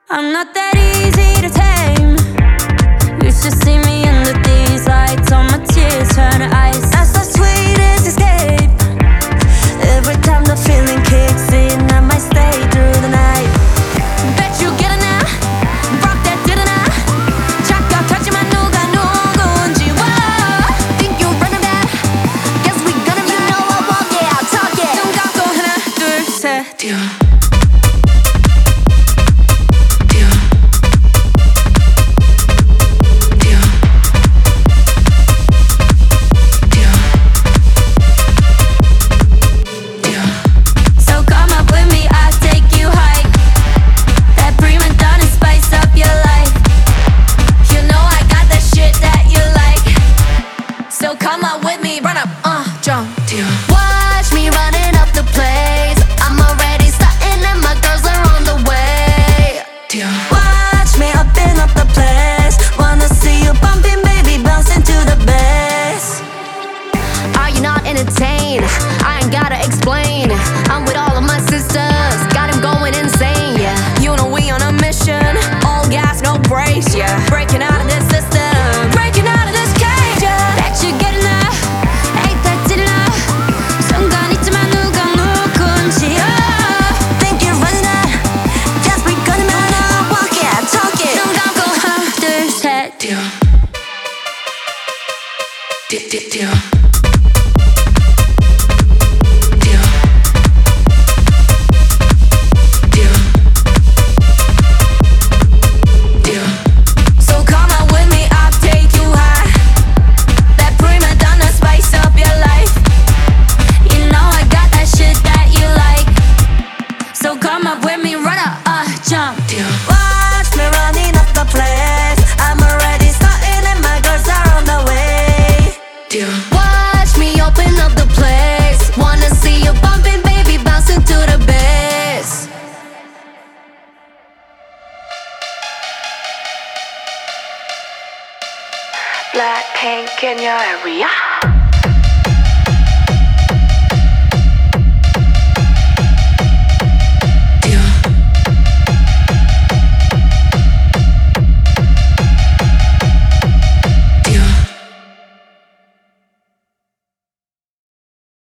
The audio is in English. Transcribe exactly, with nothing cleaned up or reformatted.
I'm not that easy to tame. You should see me under these lights. All my tears turn to ice. That's the sweetest escape. Every time the feeling kicks in, I might stay through the night. Bet you get it now. Rock that didn't I? 착각하지만 누가 누군지. Whoa. Think you're running back? Guess we gonna you know I walk it, I'll talk it. 눈 감고 하나 둘 셋. So come on with me, run up, uh, jump. Watch me running up the place. I'm already starting and my girls are on the way. Watch me up and up the place. Wanna see you bumping, baby, bouncing to the bass. Are you not entertained? I ain't gotta explain. I'm with all of my sisters, got him going insane, yeah. You know we on a mission, all gas, no brakes, yeah. Breaking out of this system, breaking out of this cage, yeah. Bet you get enough, ain't that did enough. 순간 있지만 누가 누군지. Oh, think you're running out, guess we gonna man up, walk it, talk it. 눈 감고 하나 둘 셋. 듀오 듀오 Come up with me, run up, uh, jump. Watch me running up the place. I'm already starting and my girls are on the way. Watch me open up the place. Wanna see you bumping, baby, bouncing to the bass. Blackpink in your area.